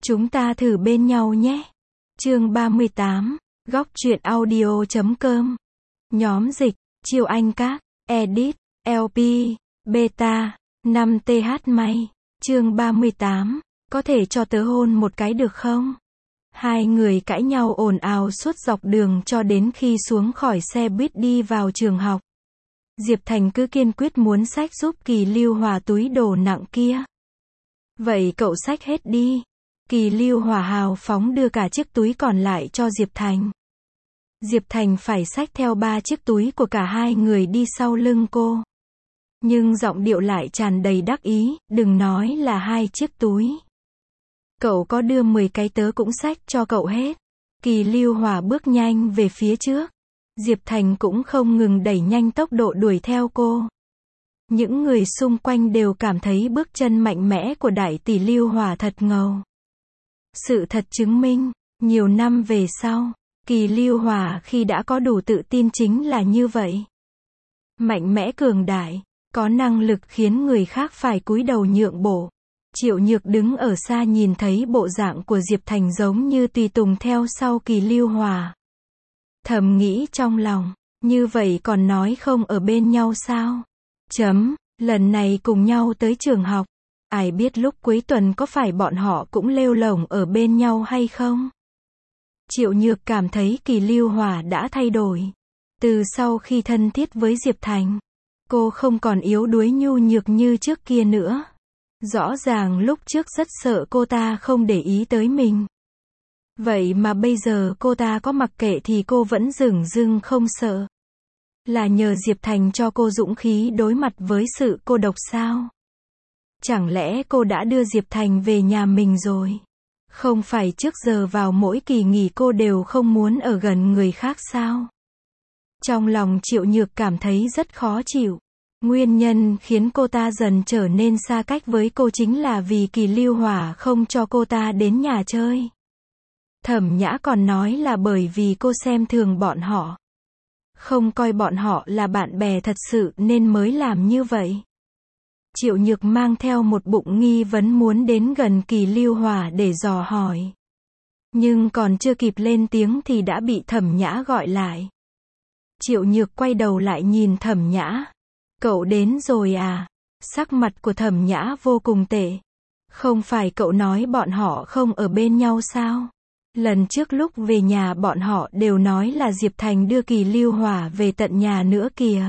Chúng ta thử bên nhau nhé. Chương 38, Góc truyện audio.com. Nhóm dịch, Chiêu Anh Các, Edit, LP, Beta, 5TH May. Chương 38, có thể cho tớ hôn một cái được không? Hai người cãi nhau ồn ào suốt dọc đường cho đến khi xuống khỏi xe buýt đi vào trường học. Diệp Thành cứ kiên quyết muốn xách giúp Kỳ Lưu Hòa túi đồ nặng kia. Vậy cậu xách hết đi. Kỳ Lưu Hòa hào phóng đưa cả chiếc túi còn lại cho Diệp Thành. Diệp Thành phải xách theo 3 chiếc túi của cả hai người đi sau lưng cô. Nhưng giọng điệu lại tràn đầy đắc ý, đừng nói là 2 chiếc túi. Cậu có đưa 10 cái tớ cũng xách cho cậu hết. Kỳ Lưu Hòa bước nhanh về phía trước. Diệp Thành cũng không ngừng đẩy nhanh tốc độ đuổi theo cô. Những người xung quanh đều cảm thấy bước chân mạnh mẽ của đại tỷ Lưu Hòa thật ngầu. Sự thật chứng minh, nhiều năm về sau, Kỳ Lưu Hòa khi đã có đủ tự tin chính là như vậy. Mạnh mẽ cường đại, có năng lực khiến người khác phải cúi đầu nhượng bộ. Triệu Nhược đứng ở xa nhìn thấy bộ dạng của Diệp Thành giống như tùy tùng theo sau Kỳ Lưu Hòa. Thầm nghĩ trong lòng, như vậy còn nói không ở bên nhau sao? Lần này cùng nhau tới trường học. Ai biết lúc cuối tuần có phải bọn họ cũng lêu lổng ở bên nhau hay không? Triệu Nhược cảm thấy Kỳ Lưu Hòa đã thay đổi. Từ sau khi thân thiết với Diệp Thành, cô không còn yếu đuối nhu nhược như trước kia nữa. Rõ ràng lúc trước rất sợ cô ta không để ý tới mình. Vậy mà bây giờ cô ta có mặc kệ thì cô vẫn dửng dưng không sợ. Là nhờ Diệp Thành cho cô dũng khí đối mặt với sự cô độc sao? Chẳng lẽ cô đã đưa Diệp Thành về nhà mình rồi? Không phải trước giờ vào mỗi kỳ nghỉ cô đều không muốn ở gần người khác sao? Trong lòng Triệu Nhược cảm thấy rất khó chịu. Nguyên nhân khiến cô ta dần trở nên xa cách với cô chính là vì Kỳ Lưu Hòa không cho cô ta đến nhà chơi. Thẩm Nhã còn nói là bởi vì cô xem thường bọn họ. Không coi bọn họ là bạn bè thật sự nên mới làm như vậy. Triệu Nhược mang theo một bụng nghi vấn muốn đến gần Kỳ Lưu Hòa để dò hỏi. Nhưng còn chưa kịp lên tiếng thì đã bị Thẩm Nhã gọi lại. Triệu Nhược quay đầu lại nhìn Thẩm Nhã. Cậu đến rồi à? Sắc mặt của Thẩm Nhã vô cùng tệ. Không phải cậu nói bọn họ không ở bên nhau sao? Lần trước lúc về nhà bọn họ đều nói là Diệp Thành đưa Kỳ Lưu Hòa về tận nhà nữa kìa.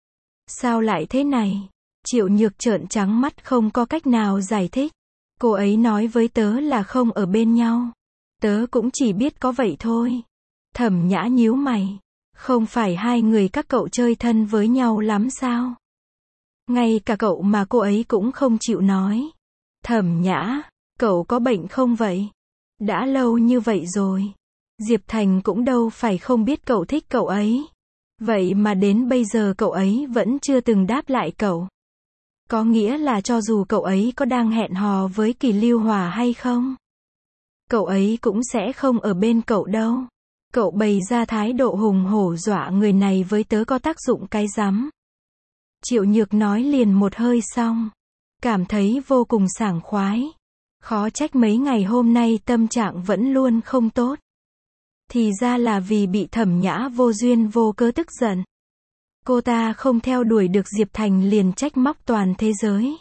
Sao lại thế này? Triệu Nhược trợn trắng mắt không có cách nào giải thích. Cô ấy nói với tớ là không ở bên nhau. Tớ cũng chỉ biết có vậy thôi. Thẩm Nhã nhíu mày. Không phải hai người các cậu chơi thân với nhau lắm sao? Ngay cả cậu mà cô ấy cũng không chịu nói. Thẩm Nhã, cậu có bệnh không vậy? Đã lâu như vậy rồi. Diệp Thành cũng đâu phải không biết cậu thích cậu ấy. Vậy mà đến bây giờ cậu ấy vẫn chưa từng đáp lại cậu. Có nghĩa là cho dù cậu ấy có đang hẹn hò với Kỳ Lưu Hòa hay không, cậu ấy cũng sẽ không ở bên cậu đâu. Cậu bày ra thái độ hùng hổ dọa người này với tớ có tác dụng cái rắm. Triệu Nhược nói liền một hơi xong. Cảm thấy vô cùng sảng khoái. Khó trách mấy ngày hôm nay tâm trạng vẫn luôn không tốt. Thì ra là vì bị Thẩm Nhã vô duyên vô cớ tức giận. Cô ta không theo đuổi được Diệp Thành liền trách móc toàn thế giới.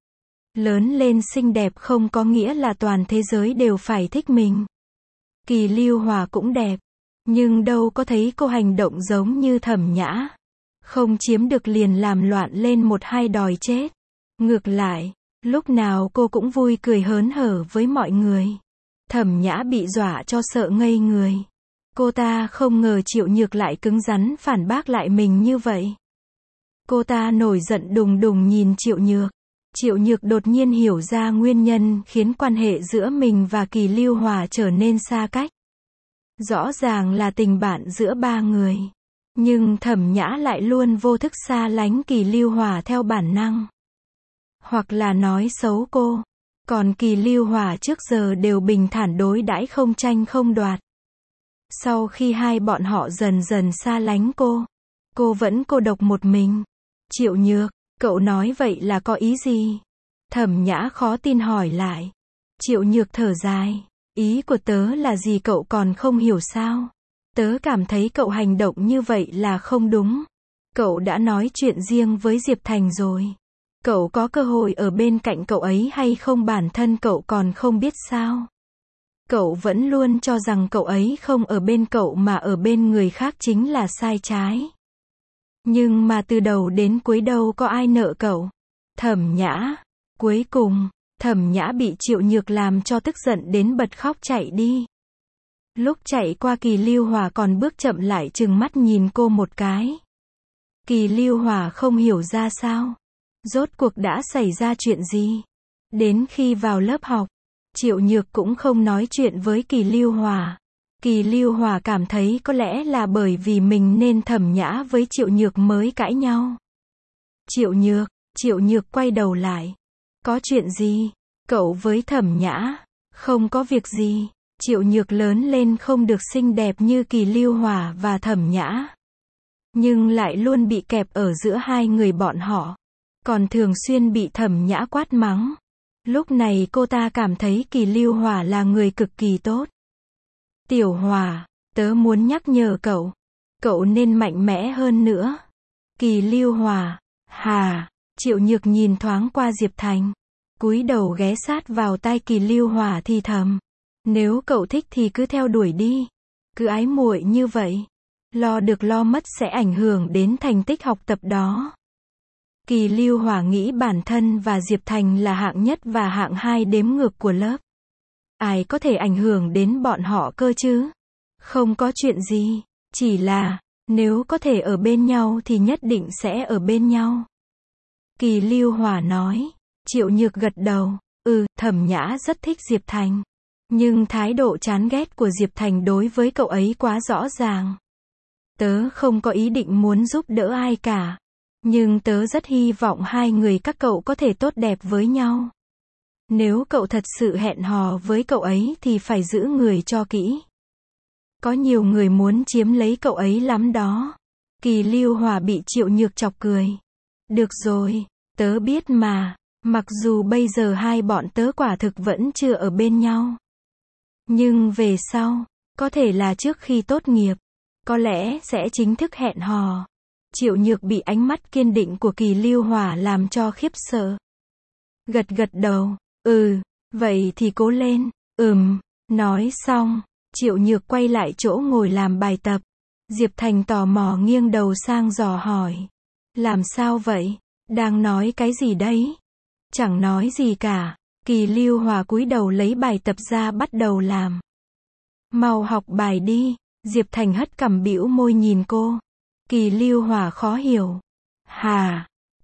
Lớn lên xinh đẹp không có nghĩa là toàn thế giới đều phải thích mình. Kỳ Lưu Hòa cũng đẹp. Nhưng đâu có thấy cô hành động giống như Thẩm Nhã. Không chiếm được liền làm loạn lên một hai đòi chết. Ngược lại, lúc nào cô cũng vui cười hớn hở với mọi người. Thẩm Nhã bị dọa cho sợ ngây người. Cô ta không ngờ Triệu Nhược lại cứng rắn phản bác lại mình như vậy. Cô ta nổi giận đùng đùng nhìn Triệu Nhược. Triệu Nhược đột nhiên hiểu ra nguyên nhân khiến quan hệ giữa mình và Kỳ Lưu Hòa trở nên xa cách. Rõ ràng là tình bạn giữa ba người. Nhưng Thẩm Nhã lại luôn vô thức xa lánh Kỳ Lưu Hòa theo bản năng. Hoặc là nói xấu cô. Còn Kỳ Lưu Hòa trước giờ đều bình thản đối đãi không tranh không đoạt. Sau khi hai bọn họ dần dần xa lánh cô vẫn cô độc một mình. Triệu Nhược, cậu nói vậy là có ý gì? Thẩm Nhã khó tin hỏi lại. Triệu Nhược thở dài. Ý của tớ là gì cậu còn không hiểu sao? Tớ cảm thấy cậu hành động như vậy là không đúng. Cậu đã nói chuyện riêng với Diệp Thành rồi. Cậu có cơ hội ở bên cạnh cậu ấy hay không bản thân cậu còn không biết sao? Cậu vẫn luôn cho rằng cậu ấy không ở bên cậu mà ở bên người khác chính là sai trái. Nhưng mà từ đầu đến cuối đâu có ai nợ cậu. Thẩm Nhã. Cuối cùng, Thẩm Nhã bị Triệu Nhược làm cho tức giận đến bật khóc chạy đi. Lúc chạy qua Kỳ Lưu Hòa còn bước chậm lại trừng mắt nhìn cô một cái. Kỳ Lưu Hòa không hiểu ra sao. Rốt cuộc đã xảy ra chuyện gì? Đến khi vào lớp học, Triệu Nhược cũng không nói chuyện với Kỳ Lưu Hòa. Kỳ Lưu Hòa cảm thấy có lẽ là bởi vì mình nên Thẩm Nhã với Triệu Nhược mới cãi nhau. Triệu Nhược quay đầu lại. Có chuyện gì? Cậu với Thẩm Nhã? Không có việc gì. Triệu Nhược lớn lên không được xinh đẹp như Kỳ Lưu Hòa và Thẩm Nhã. Nhưng lại luôn bị kẹp ở giữa hai người bọn họ. Còn thường xuyên bị Thẩm Nhã quát mắng. Lúc này cô ta cảm thấy Kỳ Lưu Hòa là người cực kỳ tốt. Tiểu Hòa, tớ muốn nhắc nhở cậu. Cậu nên mạnh mẽ hơn nữa. Kỳ Lưu Hòa, hà. Triệu Nhược nhìn thoáng qua Diệp Thành. Cúi đầu ghé sát vào tai Kỳ Lưu Hòa thì thầm. Nếu cậu thích thì cứ theo đuổi đi. Cứ ái muội như vậy. Lo được lo mất sẽ ảnh hưởng đến thành tích học tập đó. Kỳ Lưu Hòa nghĩ bản thân và Diệp Thành là hạng nhất và hạng hai đếm ngược của lớp. Ai có thể ảnh hưởng đến bọn họ cơ chứ? Không có chuyện gì. Chỉ là, nếu có thể ở bên nhau thì nhất định sẽ ở bên nhau. Kỳ Lưu Hòa nói. Triệu Nhược gật đầu. Thẩm Nhã rất thích Diệp Thành. Nhưng thái độ chán ghét của Diệp Thành đối với cậu ấy quá rõ ràng. Tớ không có ý định muốn giúp đỡ ai cả. Nhưng tớ rất hy vọng hai người các cậu có thể tốt đẹp với nhau. Nếu cậu thật sự hẹn hò với cậu ấy thì phải giữ người cho kỹ. Có nhiều người muốn chiếm lấy cậu ấy lắm đó. Kỳ Lưu Hòa bị Triệu Nhược chọc cười. Được rồi, tớ biết mà. Mặc dù bây giờ hai bọn tớ quả thực vẫn chưa ở bên nhau. Nhưng về sau, có thể là trước khi tốt nghiệp, có lẽ sẽ chính thức hẹn hò. Triệu Nhược bị ánh mắt kiên định của Kỳ Lưu Hòa làm cho khiếp sợ. Gật đầu. Vậy thì cố lên. Nói xong, Triệu Nhược quay lại chỗ ngồi làm bài tập. Diệp Thành tò mò nghiêng đầu sang dò hỏi. Làm sao vậy? Đang nói cái gì đấy? Chẳng nói gì cả. Kỳ Lưu Hòa cúi đầu lấy bài tập ra bắt đầu làm. Mau học bài đi. Diệp Thành hất cằm bĩu môi nhìn cô. Kỳ Lưu Hòa khó hiểu. Hà,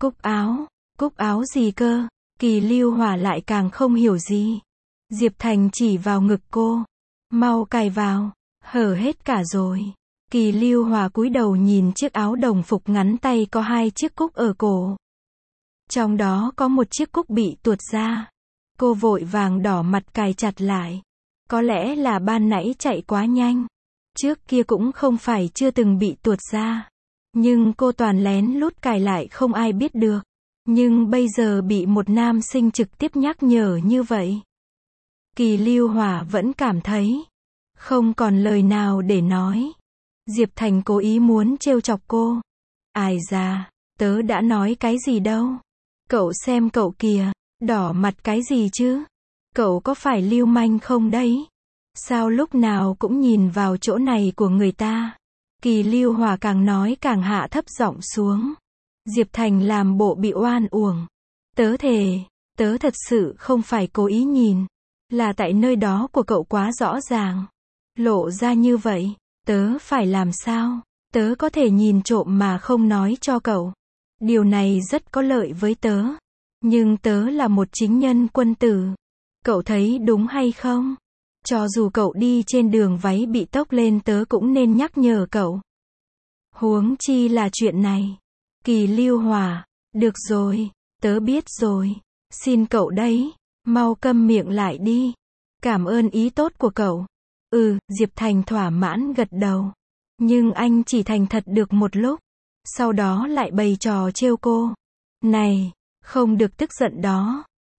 cúc áo gì cơ? Kỳ Lưu Hòa lại càng không hiểu gì. Diệp Thành chỉ vào ngực cô. Mau cài vào, hở hết cả rồi. Kỳ Lưu Hòa cúi đầu nhìn chiếc áo đồng phục ngắn tay có hai chiếc cúc ở cổ. Trong đó có một chiếc cúc bị tuột ra. Cô vội vàng đỏ mặt cài chặt lại. Có lẽ là ban nãy chạy quá nhanh. Trước kia cũng không phải chưa từng bị tuột ra. Nhưng cô toàn lén lút cài lại không ai biết được. Nhưng bây giờ bị một nam sinh trực tiếp nhắc nhở như vậy. Kỳ Lưu Hòa vẫn cảm thấy không còn lời nào để nói. Diệp Thành cố ý muốn trêu chọc cô. Ai da, tớ đã nói cái gì đâu. Cậu xem cậu kìa, đỏ mặt cái gì chứ? Cậu có phải lưu manh không đấy? Sao lúc nào cũng nhìn vào chỗ này của người ta? Kỳ Lưu Hòa càng nói càng hạ thấp giọng xuống. Diệp Thành làm bộ bị oan uổng. Tớ thề, tớ thật sự không phải cố ý nhìn. Là tại nơi đó của cậu quá rõ ràng. Lộ ra như vậy, tớ phải làm sao? Tớ có thể nhìn trộm mà không nói cho cậu. Điều này rất có lợi với tớ. Nhưng tớ là một chính nhân quân tử. Cậu thấy đúng hay không? Cho dù cậu đi trên đường váy bị tốc lên tớ cũng nên nhắc nhở cậu. Huống chi là chuyện này. Kỳ Lưu Hòa, được rồi, tớ biết rồi. Xin cậu đấy, mau câm miệng lại đi. Cảm ơn ý tốt của cậu. Diệp Thành thỏa mãn gật đầu. Nhưng anh chỉ thành thật được một lúc. Sau đó lại bày trò trêu cô. Này, không được tức giận đó.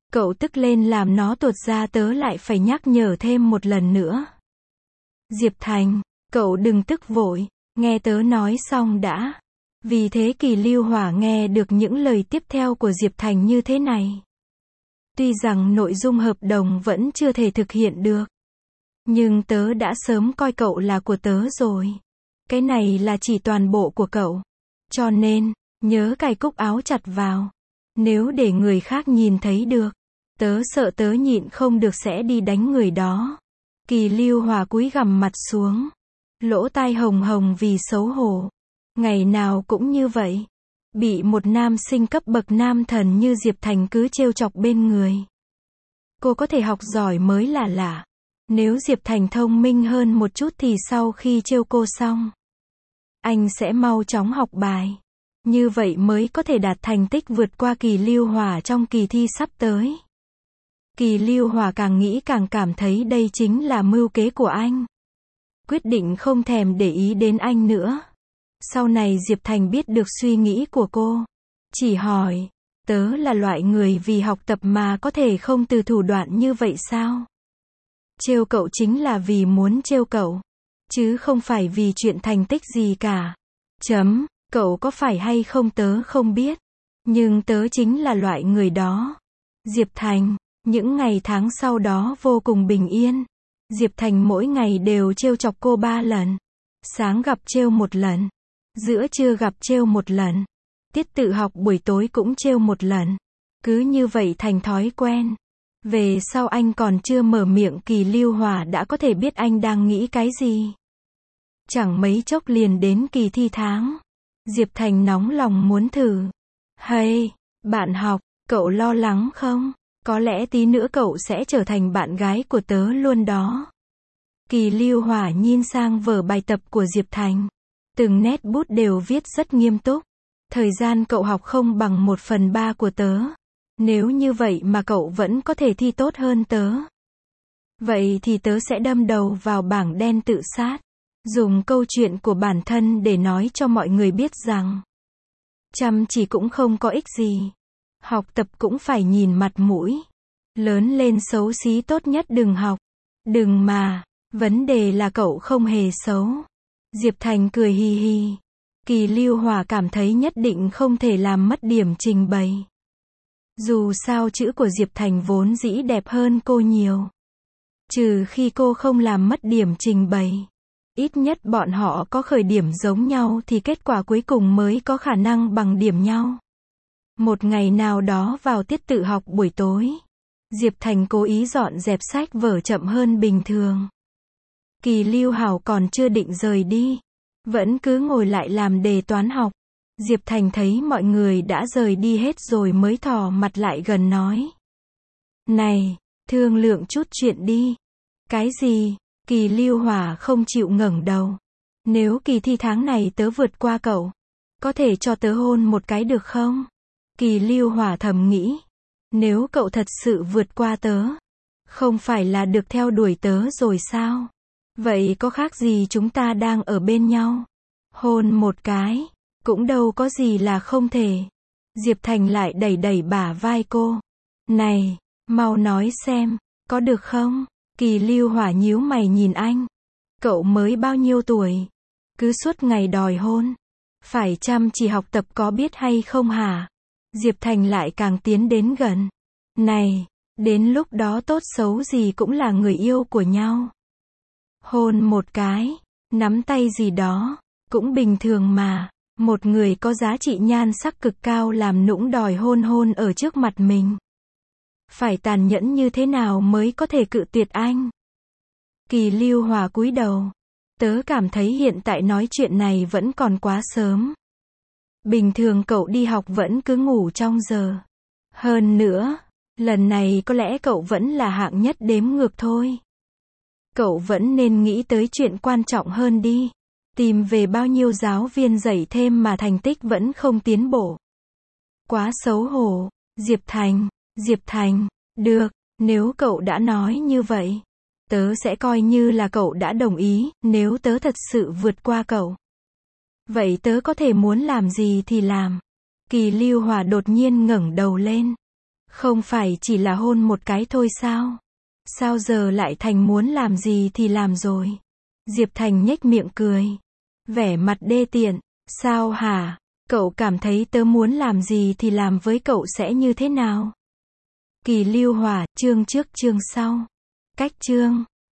Cậu tức lên làm nó tuột ra, tớ lại phải nhắc nhở thêm một lần nữa. Diệp Thành, cậu đừng tức vội, nghe tớ nói xong đã. Vì thế Kỳ Lưu Hỏa nghe được những lời tiếp theo của Diệp Thành như thế này. Tuy rằng nội dung hợp đồng vẫn chưa thể thực hiện được, nhưng tớ đã sớm coi cậu là của tớ rồi. Cái này là chỉ toàn bộ của cậu. Cho nên, nhớ cài cúc áo chặt vào. Nếu để người khác nhìn thấy được, tớ sợ tớ nhịn không được sẽ đi đánh người đó. Kỳ Lưu Hòa cúi gằm mặt xuống, lỗ tai hồng hồng vì xấu hổ. Ngày nào cũng như vậy, bị một nam sinh cấp bậc nam thần như Diệp Thành cứ trêu chọc bên người. Cô có thể học giỏi mới là lạ. Nếu Diệp Thành thông minh hơn một chút thì sau khi trêu cô xong, anh sẽ mau chóng học bài. Như vậy mới có thể đạt thành tích vượt qua Kỳ Lưu Hòa trong kỳ thi sắp tới. Kỳ Lưu Hòa càng nghĩ càng cảm thấy đây chính là mưu kế của anh. Quyết định không thèm để ý đến anh nữa. Sau này Diệp Thành biết được suy nghĩ của cô. Chỉ hỏi, tớ là loại người vì học tập mà có thể không từ thủ đoạn như vậy sao? Trêu cậu chính là vì muốn trêu cậu, chứ không phải vì chuyện thành tích gì cả. Cậu có phải hay không tớ không biết, nhưng tớ chính là loại người đó. Diệp Thành, những ngày tháng sau đó vô cùng bình yên. Diệp Thành mỗi ngày đều trêu chọc cô 3 lần. Sáng gặp trêu 1 lần, giữa trưa gặp trêu 1 lần, tiết tự học buổi tối cũng trêu 1 lần. Cứ như vậy thành thói quen. Về sau anh còn chưa mở miệng Kỳ Lưu Hòa đã có thể biết anh đang nghĩ cái gì. Chẳng mấy chốc liền đến kỳ thi tháng. Diệp Thành nóng lòng muốn thử. Hey, bạn học, cậu lo lắng không? Có lẽ tí nữa cậu sẽ trở thành bạn gái của tớ luôn đó. Kỳ Lưu Hòa nhìn sang vở bài tập của Diệp Thành. Từng nét bút đều viết rất nghiêm túc. Thời gian cậu học không bằng 1/3 của tớ. Nếu như vậy mà cậu vẫn có thể thi tốt hơn tớ, vậy thì tớ sẽ đâm đầu vào bảng đen tự sát. Dùng câu chuyện của bản thân để nói cho mọi người biết rằng chăm chỉ cũng không có ích gì. Học tập cũng phải nhìn mặt mũi. Lớn lên xấu xí tốt nhất đừng học. Đừng mà, vấn đề là cậu không hề xấu. Diệp Thành cười hi hi. Kỳ Lưu Hòa cảm thấy nhất định không thể làm mất điểm trình bày. Dù sao chữ của Diệp Thành vốn dĩ đẹp hơn cô nhiều. Trừ khi cô không làm mất điểm trình bày. Ít nhất bọn họ có khởi điểm giống nhau thì kết quả cuối cùng mới có khả năng bằng điểm nhau. Một ngày nào đó vào tiết tự học buổi tối, Diệp Thành cố ý dọn dẹp sách vở chậm hơn bình thường. Kỳ Lưu Hảo còn chưa định rời đi, vẫn cứ ngồi lại làm đề toán học. Diệp Thành thấy mọi người đã rời đi hết rồi mới thò mặt lại gần nói. Này, thương lượng chút chuyện đi. Cái gì? Kỳ Lưu Hỏa không chịu ngẩng đầu. Nếu kỳ thi tháng này tớ vượt qua cậu, có thể cho tớ hôn một cái được không? Kỳ Lưu Hỏa thầm nghĩ. Nếu cậu thật sự vượt qua tớ, không phải là được theo đuổi tớ rồi sao? Vậy có khác gì chúng ta đang ở bên nhau? Hôn một cái, cũng đâu có gì là không thể. Diệp Thành lại đẩy đẩy bả vai cô. Này, mau nói xem, có được không? Kỳ Lưu Hỏa nhíu mày nhìn anh. Cậu mới bao nhiêu tuổi? Cứ suốt ngày đòi hôn. Phải chăm chỉ học tập có biết hay không hả? Diệp Thành lại càng tiến đến gần. Này, đến lúc đó tốt xấu gì cũng là người yêu của nhau. Hôn một cái, nắm tay gì đó, cũng bình thường mà. Một người có giá trị nhan sắc cực cao làm nũng đòi hôn ở trước mặt mình. Phải tàn nhẫn như thế nào mới có thể cự tuyệt anh? Kỳ Lưu Hòa cúi đầu. Tớ cảm thấy hiện tại nói chuyện này vẫn còn quá sớm. Bình thường cậu đi học vẫn cứ ngủ trong giờ. Hơn nữa, lần này có lẽ cậu vẫn là hạng nhất đếm ngược thôi. Cậu vẫn nên nghĩ tới chuyện quan trọng hơn đi. Tìm về bao nhiêu giáo viên dạy thêm mà thành tích vẫn không tiến bộ. Quá xấu hổ. Diệp Thành, được, nếu cậu đã nói như vậy, tớ sẽ coi như là cậu đã đồng ý. Nếu tớ thật sự vượt qua cậu, vậy tớ có thể muốn làm gì thì làm. Kỳ Lưu Hòa đột nhiên ngẩng đầu lên. Không phải chỉ là hôn một cái thôi sao? Sao giờ lại thành muốn làm gì thì làm rồi? Diệp Thành nhếch miệng cười. Vẻ mặt đê tiện. Sao hả? Cậu cảm thấy tớ muốn làm gì thì làm với cậu sẽ như thế nào? Kỳ Lưu Hỏa, chương trước chương sau. Cách chương